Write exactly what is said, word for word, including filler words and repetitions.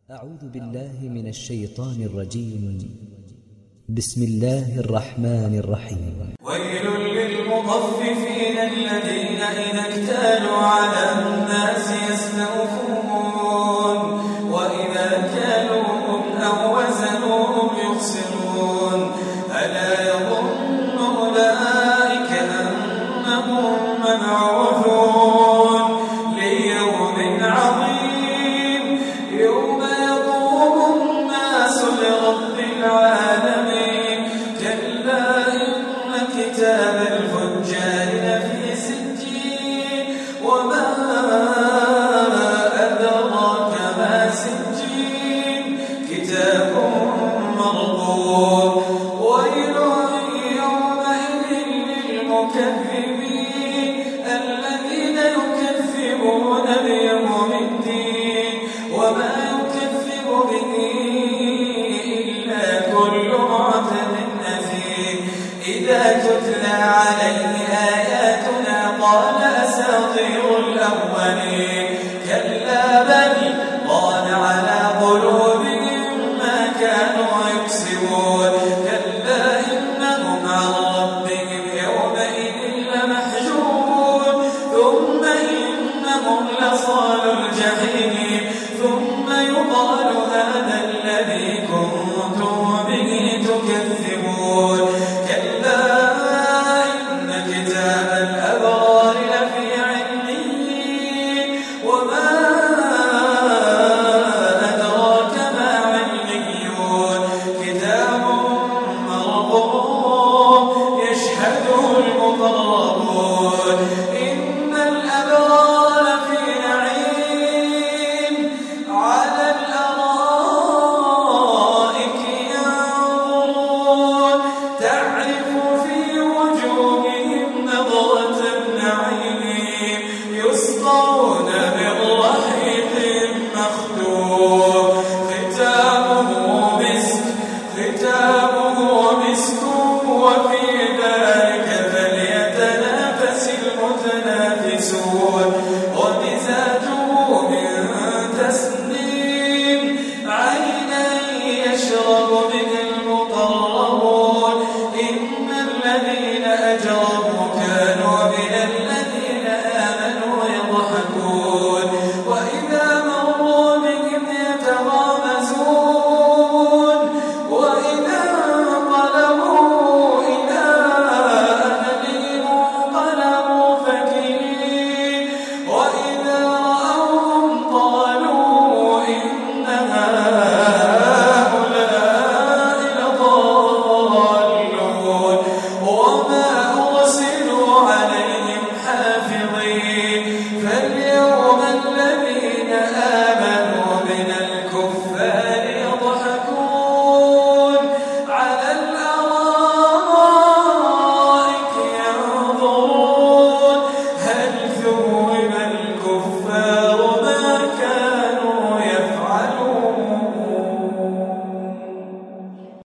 أعوذ بالله من الشيطان الرجيم. بسم الله الرحمن الرحيم. ويل للمطففين الذين إذا اكتالوا على الناس يستوفون وإذا كالوهم أو وزنوهم يخسرون ألا يظن أولئك أنهم مبعوثون ليوم عظيم يوم يقوم الناس لرب العالمين كلا إن كتاب الفجار لفي سجين وما أدراك ما سجين كتاب مرقوم ويل يومئذ للمكذبين الذين يكذبون بيوم الدين وما يكذب به إلا كل معتد أثيم إذا تتلى عليه آياتنا قال أساطير الأولين كلا بل طال على قلوبهم ما كانوا يكسبون كلا إنهم عن ربهم يومئذ لمحجوبون ثم إنهم لصال الجحيم ثم يقال هذا الذي كنتم به تكذبون كلا إن كتاب الأبرار لفي عليين وما أدراك ما عليون كتاب مرقوم يشهده المقربون إن الأبرار لفي نعيم على الأرائك ينظرون تعرف في وجوههم نضرة النعيم يسقون من رحيق مختوم